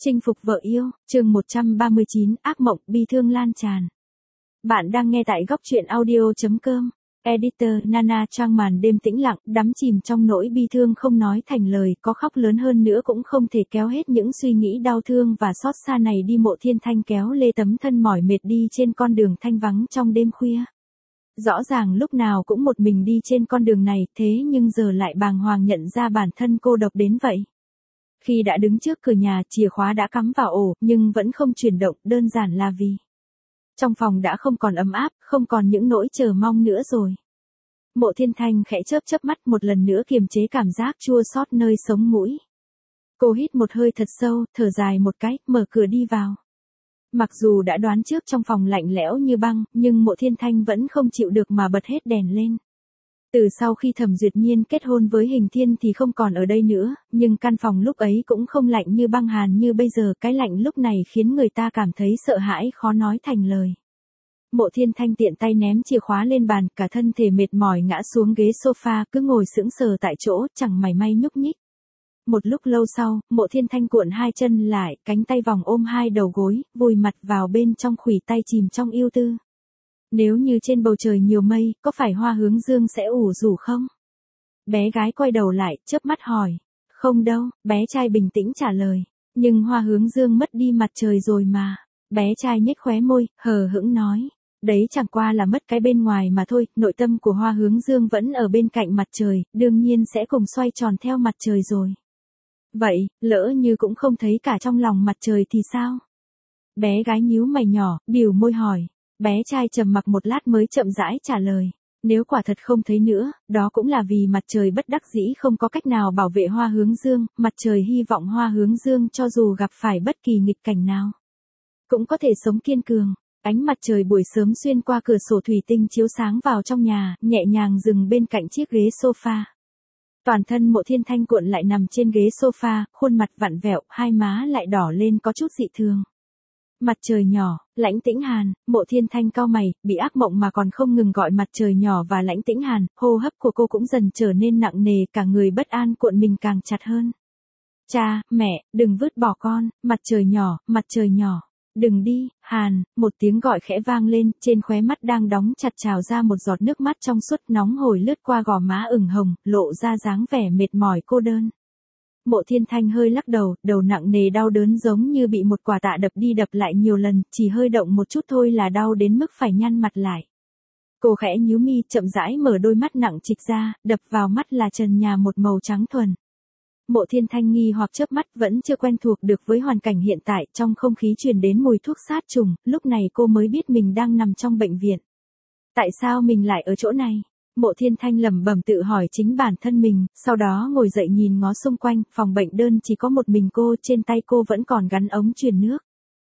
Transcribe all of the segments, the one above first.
Chinh phục vợ yêu, chương 139, ác mộng bi thương lan tràn. Bạn đang nghe tại góc truyện audio.com. Editor Nana Trang màn đêm tĩnh lặng, đắm chìm trong nỗi bi thương không nói thành lời, có khóc lớn hơn nữa cũng không thể kéo hết những suy nghĩ đau thương và xót xa này đi. Mộ Thiên Thanh kéo lê tấm thân mỏi mệt đi trên con đường thanh vắng trong đêm khuya. Rõ ràng lúc nào cũng một mình đi trên con đường này, thế nhưng giờ lại bàng hoàng nhận ra bản thân cô độc đến vậy. Khi đã đứng trước cửa nhà, chìa khóa đã cắm vào ổ, nhưng vẫn không chuyển động, đơn giản là vì trong phòng đã không còn ấm áp, không còn những nỗi chờ mong nữa rồi. Mộ Thiên Thanh khẽ chớp mắt, một lần nữa kiềm chế cảm giác chua xót nơi sống mũi. Cô hít một hơi thật sâu, thở dài một cái, mở cửa đi vào. Mặc dù đã đoán trước trong phòng lạnh lẽo như băng, nhưng Mộ Thiên Thanh vẫn không chịu được mà bật hết đèn lên. Từ sau khi Thẩm Duyệt Nhiên kết hôn với Hình Thiên thì không còn ở đây nữa, nhưng căn phòng lúc ấy cũng không lạnh như băng hàn như bây giờ, cái lạnh lúc này khiến người ta cảm thấy sợ hãi khó nói thành lời. Mộ Thiên Thanh tiện tay ném chìa khóa lên bàn, cả thân thể mệt mỏi ngã xuống ghế sofa, cứ ngồi sững sờ tại chỗ, chẳng mảy may nhúc nhích. Một lúc lâu sau, Mộ Thiên Thanh cuộn hai chân lại, cánh tay vòng ôm hai đầu gối, vùi mặt vào bên trong khuỷu tay chìm trong ưu tư. Nếu như trên bầu trời nhiều mây, có phải Hoa Hướng Dương sẽ ủ rũ không? Bé gái quay đầu lại, chớp mắt hỏi. Không đâu, bé trai bình tĩnh trả lời. Nhưng Hoa Hướng Dương mất đi mặt trời rồi mà. Bé trai nhếch khóe môi, hờ hững nói. Đấy chẳng qua là mất cái bên ngoài mà thôi, nội tâm của Hoa Hướng Dương vẫn ở bên cạnh mặt trời, đương nhiên sẽ cùng xoay tròn theo mặt trời rồi. Vậy, lỡ như cũng không thấy cả trong lòng mặt trời thì sao? Bé gái nhíu mày nhỏ, bĩu môi hỏi. Bé trai trầm mặc một lát mới chậm rãi trả lời. Nếu quả thật không thấy nữa, đó cũng là vì mặt trời bất đắc dĩ không có cách nào bảo vệ Hoa Hướng Dương, mặt trời hy vọng Hoa Hướng Dương cho dù gặp phải bất kỳ nghịch cảnh nào, cũng có thể sống kiên cường. Ánh mặt trời buổi sớm xuyên qua cửa sổ thủy tinh chiếu sáng vào trong nhà, nhẹ nhàng dừng bên cạnh chiếc ghế sofa. Toàn thân Mộ Thiên Thanh cuộn lại nằm trên ghế sofa, khuôn mặt vặn vẹo, hai má lại đỏ lên có chút dị thường. Mặt trời nhỏ, Lãnh Tĩnh Hàn, Mộ Thiên Thanh cau mày, bị ác mộng mà còn không ngừng gọi mặt trời nhỏ và Lãnh Tĩnh Hàn, hô hấp của cô cũng dần trở nên nặng nề, cả người bất an cuộn mình càng chặt hơn. Cha, mẹ, đừng vứt bỏ con, mặt trời nhỏ, đừng đi, Hàn, một tiếng gọi khẽ vang lên, trên khóe mắt đang đóng chặt trào ra một giọt nước mắt trong suốt nóng hổi lướt qua gò má ửng hồng, lộ ra dáng vẻ mệt mỏi cô đơn. Mộ Thiên Thanh hơi lắc đầu, đầu nặng nề đau đớn giống như bị một quả tạ đập đi đập lại nhiều lần, chỉ hơi động một chút thôi là đau đến mức phải nhăn mặt lại. Cô khẽ nhíu mi, chậm rãi mở đôi mắt nặng trịch ra, đập vào mắt là trần nhà một màu trắng thuần. Mộ Thiên Thanh nghi hoặc chớp mắt, vẫn chưa quen thuộc được với hoàn cảnh hiện tại, trong không khí truyền đến mùi thuốc sát trùng, lúc này cô mới biết mình đang nằm trong bệnh viện. Tại sao mình lại ở chỗ này? Mộ Thiên Thanh lẩm bẩm tự hỏi chính bản thân mình, sau đó ngồi dậy nhìn ngó xung quanh, phòng bệnh đơn chỉ có một mình cô, trên tay cô vẫn còn gắn ống truyền nước.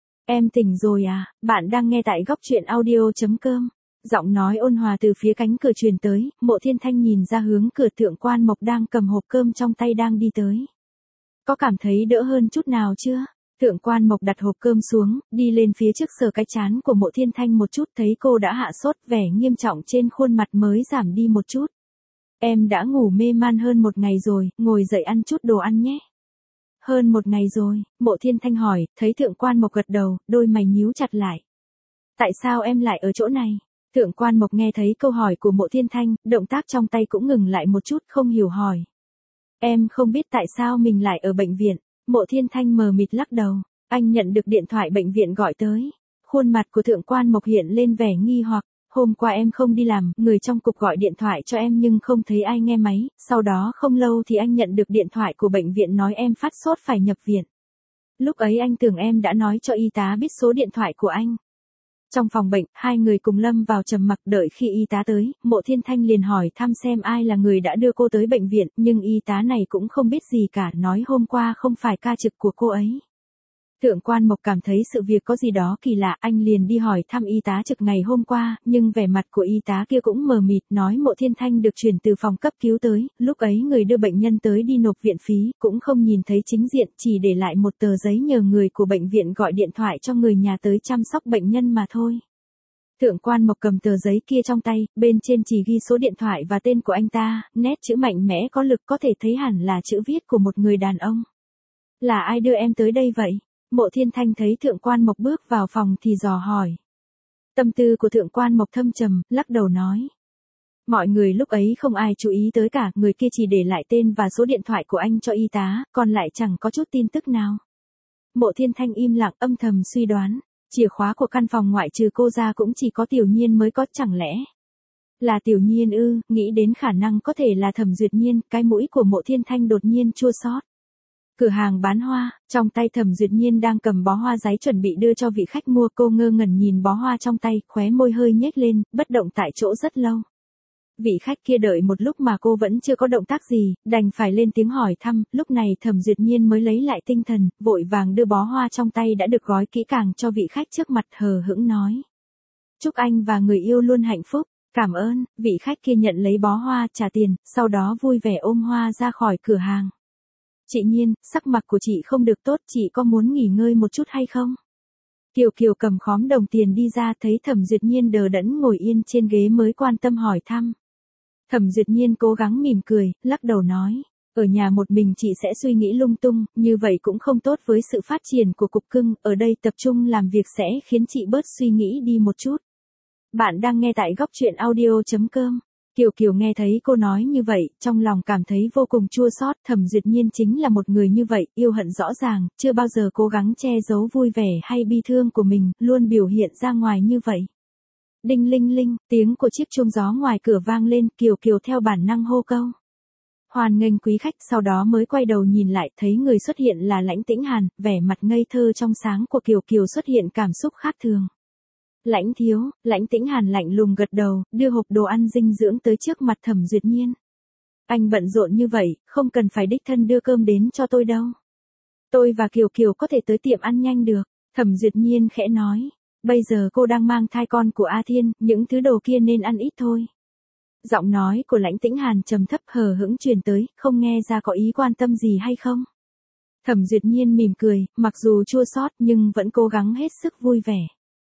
Em tỉnh rồi à, bạn đang nghe tại góc truyện audio.com. Giọng nói ôn hòa từ phía cánh cửa truyền tới, Mộ Thiên Thanh nhìn ra hướng cửa. Thượng Quan Mộc đang cầm hộp cơm trong tay đang đi tới. Có cảm thấy đỡ hơn chút nào chưa? Thượng Quan Mộc đặt hộp cơm xuống, đi lên phía trước sờ cái trán của Mộ Thiên Thanh một chút, thấy cô đã hạ sốt, vẻ nghiêm trọng trên khuôn mặt mới giảm đi một chút. Em đã ngủ mê man hơn một ngày rồi, ngồi dậy ăn chút đồ ăn nhé. Hơn một ngày rồi, Mộ Thiên Thanh hỏi, thấy Thượng Quan Mộc gật đầu, đôi mày nhíu chặt lại. Tại sao em lại ở chỗ này? Thượng Quan Mộc nghe thấy câu hỏi của Mộ Thiên Thanh, động tác trong tay cũng ngừng lại một chút, không hiểu hỏi. Em không biết tại sao mình lại ở bệnh viện. Mộ Thiên Thanh mờ mịt lắc đầu. Anh nhận được điện thoại bệnh viện gọi tới. Khuôn mặt của Thượng Quan Mộc hiện lên vẻ nghi hoặc. Hôm qua em không đi làm, người trong cục gọi điện thoại cho em nhưng không thấy ai nghe máy. Sau đó không lâu thì anh nhận được điện thoại của bệnh viện nói em phát sốt phải nhập viện. Lúc ấy anh tưởng em đã nói cho y tá biết số điện thoại của anh. Trong phòng bệnh, hai người cùng lâm vào trầm mặc, đợi khi y tá tới, Mộ Thiên Thanh liền hỏi thăm xem ai là người đã đưa cô tới bệnh viện, nhưng y tá này cũng không biết gì cả, nói hôm qua không phải ca trực của cô ấy. Thượng Quan Mộc cảm thấy sự việc có gì đó kỳ lạ, anh liền đi hỏi thăm y tá trực ngày hôm qua, nhưng vẻ mặt của y tá kia cũng mờ mịt, nói Mộ Thiên Thanh được chuyển từ phòng cấp cứu tới, lúc ấy người đưa bệnh nhân tới đi nộp viện phí, cũng không nhìn thấy chính diện, chỉ để lại một tờ giấy nhờ người của bệnh viện gọi điện thoại cho người nhà tới chăm sóc bệnh nhân mà thôi. Thượng Quan Mộc cầm tờ giấy kia trong tay, bên trên chỉ ghi số điện thoại và tên của anh ta, nét chữ mạnh mẽ có lực, có thể thấy hẳn là chữ viết của một người đàn ông. Là ai đưa em tới đây vậy? Mộ Thiên Thanh thấy Thượng Quan Mộc bước vào phòng thì dò hỏi. Tâm tư của Thượng Quan Mộc thâm trầm, lắc đầu nói. Mọi người lúc ấy không ai chú ý tới cả, người kia chỉ để lại tên và số điện thoại của anh cho y tá, còn lại chẳng có chút tin tức nào. Mộ Thiên Thanh im lặng âm thầm suy đoán, chìa khóa của căn phòng ngoại trừ cô ra cũng chỉ có Tiểu Nhiên mới có, chẳng lẽ là Tiểu Nhiên ư? Nghĩ đến khả năng có thể là Thẩm Duyệt Nhiên, cái mũi của Mộ Thiên Thanh đột nhiên chua xót. Cửa hàng bán hoa, trong tay Thẩm Duyệt Nhiên đang cầm bó hoa giấy chuẩn bị đưa cho vị khách mua, cô ngơ ngẩn nhìn bó hoa trong tay, khóe môi hơi nhếch lên, bất động tại chỗ rất lâu. Vị khách kia đợi một lúc mà cô vẫn chưa có động tác gì, đành phải lên tiếng hỏi thăm, lúc này Thẩm Duyệt Nhiên mới lấy lại tinh thần, vội vàng đưa bó hoa trong tay đã được gói kỹ càng cho vị khách trước mặt, hờ hững nói. Chúc anh và người yêu luôn hạnh phúc, cảm ơn. Vị khách kia nhận lấy bó hoa, trả tiền, sau đó vui vẻ ôm hoa ra khỏi cửa hàng. Chị Nhiên, sắc mặt của chị không được tốt, chị có muốn nghỉ ngơi một chút hay không? Kiều Kiều cầm khóm đồng tiền đi ra, thấy Thẩm Duyệt Nhiên đờ đẫn ngồi yên trên ghế mới quan tâm hỏi thăm. Thẩm Duyệt Nhiên cố gắng mỉm cười, lắc đầu nói, ở nhà một mình chị sẽ suy nghĩ lung tung, như vậy cũng không tốt với sự phát triển của cục cưng, ở đây tập trung làm việc sẽ khiến chị bớt suy nghĩ đi một chút. Bạn đang nghe tại góc truyện audio.com. Kiều Kiều nghe thấy cô nói như vậy, trong lòng cảm thấy vô cùng chua xót. Thẩm Duyệt Nhiên chính là một người như vậy, yêu hận rõ ràng, chưa bao giờ cố gắng che giấu vui vẻ hay bi thương của mình, luôn biểu hiện ra ngoài như vậy. Đinh linh linh, tiếng của chiếc chuông gió ngoài cửa vang lên, Kiều Kiều theo bản năng hô câu. Hoan nghênh quý khách, sau đó mới quay đầu nhìn lại, thấy người xuất hiện là Lãnh Tĩnh Hàn, vẻ mặt ngây thơ trong sáng của Kiều Kiều xuất hiện cảm xúc khác thường. Lãnh thiếu, Lãnh Tĩnh Hàn lạnh lùng gật đầu, đưa hộp đồ ăn dinh dưỡng tới trước mặt Thẩm Duyệt Nhiên. Anh bận rộn như vậy, không cần phải đích thân đưa cơm đến cho tôi đâu. Tôi và Kiều Kiều có thể tới tiệm ăn nhanh được, Thẩm Duyệt Nhiên khẽ nói. Bây giờ cô đang mang thai con của A Thiên, những thứ đồ kia nên ăn ít thôi. Giọng nói của Lãnh Tĩnh Hàn trầm thấp hờ hững truyền tới, không nghe ra có ý quan tâm gì hay không. Thẩm Duyệt Nhiên mỉm cười, mặc dù chua xót nhưng vẫn cố gắng hết sức vui vẻ.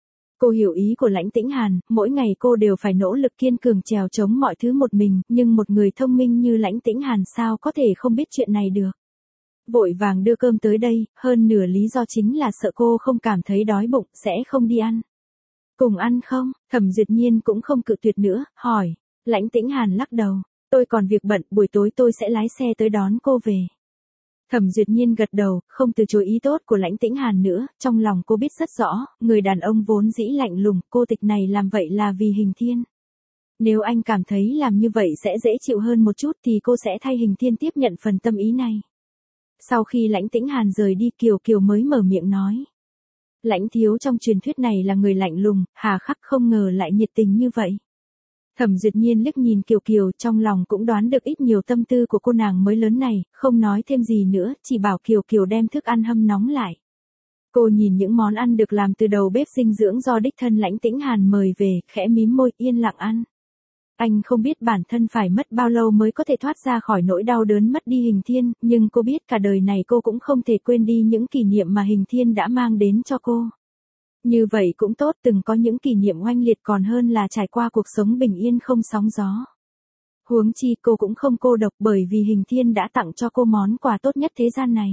Cô hiểu ý của Lãnh Tĩnh Hàn, mỗi ngày cô đều phải nỗ lực kiên cường trèo chống mọi thứ một mình, nhưng một người thông minh như Lãnh Tĩnh Hàn sao có thể không biết chuyện này được. Vội vàng đưa cơm tới đây, hơn nửa lý do chính là sợ cô không cảm thấy đói bụng, sẽ không đi ăn. Cùng ăn không? Thẩm Duyệt Nhiên cũng không cự tuyệt nữa, hỏi. Lãnh Tĩnh Hàn lắc đầu. Tôi còn việc bận, buổi tối tôi sẽ lái xe tới đón cô về. Thẩm Duyệt Nhiên gật đầu, không từ chối ý tốt của Lãnh Tĩnh Hàn nữa, trong lòng cô biết rất rõ, người đàn ông vốn dĩ lạnh lùng, cô tịch này làm vậy là vì Hình Thiên. Nếu anh cảm thấy làm như vậy sẽ dễ chịu hơn một chút thì cô sẽ thay Hình Thiên tiếp nhận phần tâm ý này. Sau khi Lãnh Tĩnh Hàn rời đi, Kiều Kiều mới mở miệng nói. Lãnh thiếu trong truyền thuyết này là người lạnh lùng, hà khắc, không ngờ lại nhiệt tình như vậy. Thẩm Duyệt Nhiên liếc nhìn Kiều Kiều, trong lòng cũng đoán được ít nhiều tâm tư của cô nàng mới lớn này, không nói thêm gì nữa, chỉ bảo Kiều Kiều đem thức ăn hâm nóng lại. Cô nhìn những món ăn được làm từ đầu bếp dinh dưỡng do đích thân Lãnh Tĩnh Hàn mời về, khẽ mím môi, yên lặng ăn. Anh không biết bản thân phải mất bao lâu mới có thể thoát ra khỏi nỗi đau đớn mất đi Hình Thiên, nhưng cô biết cả đời này cô cũng không thể quên đi những kỷ niệm mà Hình Thiên đã mang đến cho cô. Như vậy cũng tốt, từng có những kỷ niệm oanh liệt còn hơn là trải qua cuộc sống bình yên không sóng gió. Huống chi cô cũng không cô độc, bởi vì Hình Thiên đã tặng cho cô món quà tốt nhất thế gian này.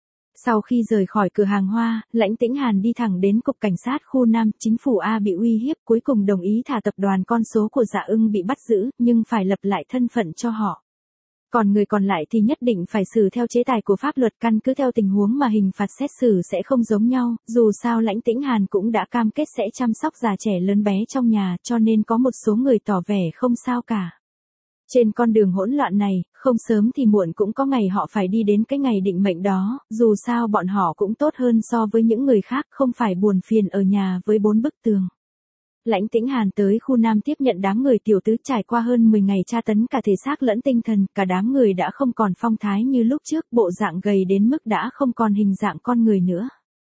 Sau khi rời khỏi cửa hàng hoa, Lãnh Tĩnh Hàn đi thẳng đến cục cảnh sát khu Nam, chính phủ A bị uy hiếp, cuối cùng đồng ý thả tập đoàn con số của Dạ Ưng bị bắt giữ, nhưng phải lập lại thân phận cho họ. Còn người còn lại thì nhất định phải xử theo chế tài của pháp luật, căn cứ theo tình huống mà hình phạt xét xử sẽ không giống nhau, dù sao Lãnh Tĩnh Hàn cũng đã cam kết sẽ chăm sóc già trẻ lớn bé trong nhà, cho nên có một số người tỏ vẻ không sao cả. Trên con đường hỗn loạn này, không sớm thì muộn cũng có ngày họ phải đi đến cái ngày định mệnh đó, dù sao bọn họ cũng tốt hơn so với những người khác, không phải buồn phiền ở nhà với 4 bức tường. Lãnh Tĩnh Hàn tới khu Nam tiếp nhận đám người tiểu tứ, trải qua hơn 10 ngày tra tấn cả thể xác lẫn tinh thần, cả đám người đã không còn phong thái như lúc trước, bộ dạng gầy đến mức đã không còn hình dạng con người nữa.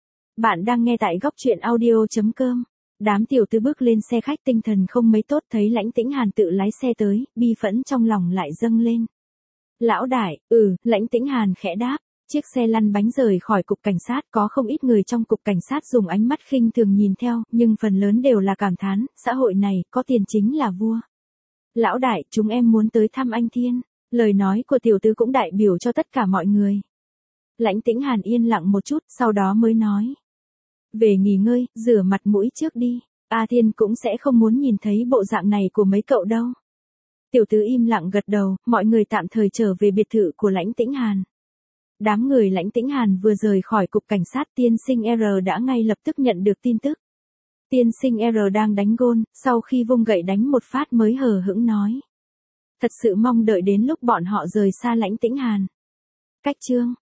Bạn đang nghe tại góc truyện audio.com. Đám tiểu tứ bước lên xe khách, tinh thần không mấy tốt, thấy Lãnh Tĩnh Hàn tự lái xe tới, bi phẫn trong lòng lại dâng lên. Lão đại, Lãnh Tĩnh Hàn khẽ đáp. Chiếc xe lăn bánh rời khỏi cục cảnh sát, có không ít người trong cục cảnh sát dùng ánh mắt khinh thường nhìn theo, nhưng phần lớn đều là cảm thán, xã hội này, có tiền chính là vua. Lão đại, chúng em muốn tới thăm anh Thiên. Lời nói của tiểu tứ cũng đại biểu cho tất cả mọi người. Lãnh Tĩnh Hàn yên lặng một chút, sau đó mới nói. Về nghỉ ngơi, rửa mặt mũi trước đi. A Thiên cũng sẽ không muốn nhìn thấy bộ dạng này của mấy cậu đâu. Tiểu tứ im lặng gật đầu, mọi người tạm thời trở về biệt thự của Lãnh Tĩnh Hàn. Đám người Lãnh Tĩnh Hàn vừa rời khỏi cục cảnh sát, tiên sinh R đã ngay lập tức nhận được tin tức. Tiên sinh R đang đánh gôn, sau khi vung gậy đánh một phát mới hờ hững nói. Thật sự mong đợi đến lúc bọn họ rời xa Lãnh Tĩnh Hàn. Cách chương